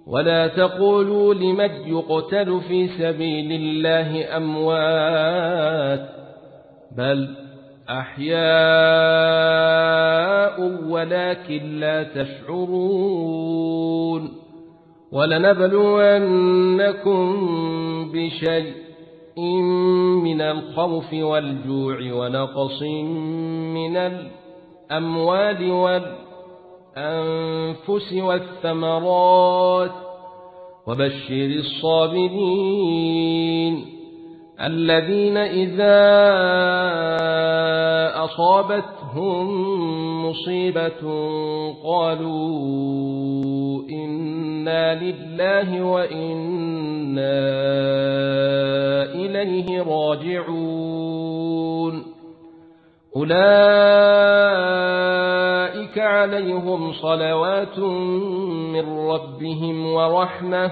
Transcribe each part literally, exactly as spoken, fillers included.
ولا تقولوا لمن يقتل في سبيل الله أموات بل أحياء ولكن لا تشعرون ولنبلونكم بشيء من الخوف والجوع ونقص من الأموال والأنفس والثمرات وبشر الصابرين الذين إذا أصابتهم مصيبة قالوا إنا لله وإنا إليه راجعون أولئك عليهم صلوات من ربهم ورحمة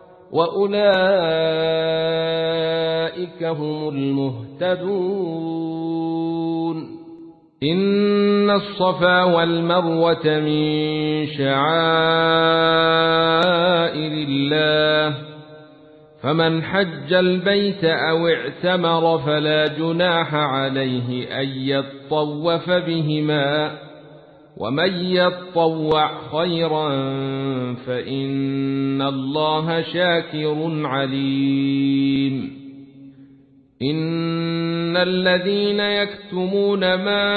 وأولئك هم المهتدون إن الصفا والمروة من شعائر الله فمن حج البيت أو اعتمر فلا جناح عليه أن يطوف بهما ومن يطوع خيرا فإن الله شاكر عليم إن الذين يكتمون ما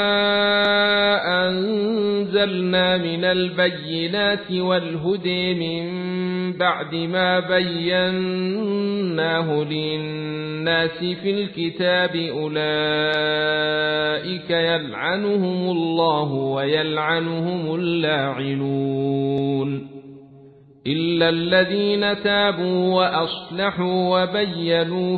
أنزلنا من البينات والهدى من بعد ما بيناه للناس في الكتاب أولئك يلعنهم الله ويلعنهم اللاعنون إلا الذين تابوا وأصلحوا وبينوا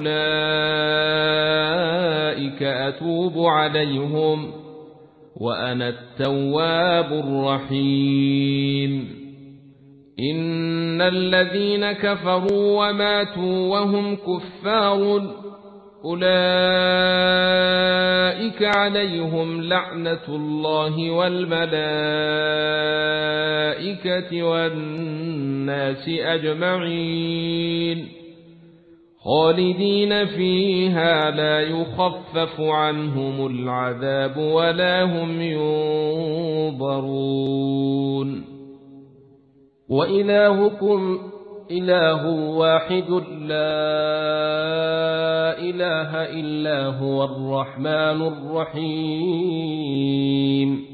فأولئك أتوب عليهم وأنا التواب الرحيم إن الذين كفروا وماتوا وهم كفار أولئك عليهم لعنة الله والملائكة والناس أجمعين خالدين فيها لا يخفف عنهم العذاب ولا هم ينظرون وإلهكم إله واحد لا إله إلا هو الرحمن الرحيم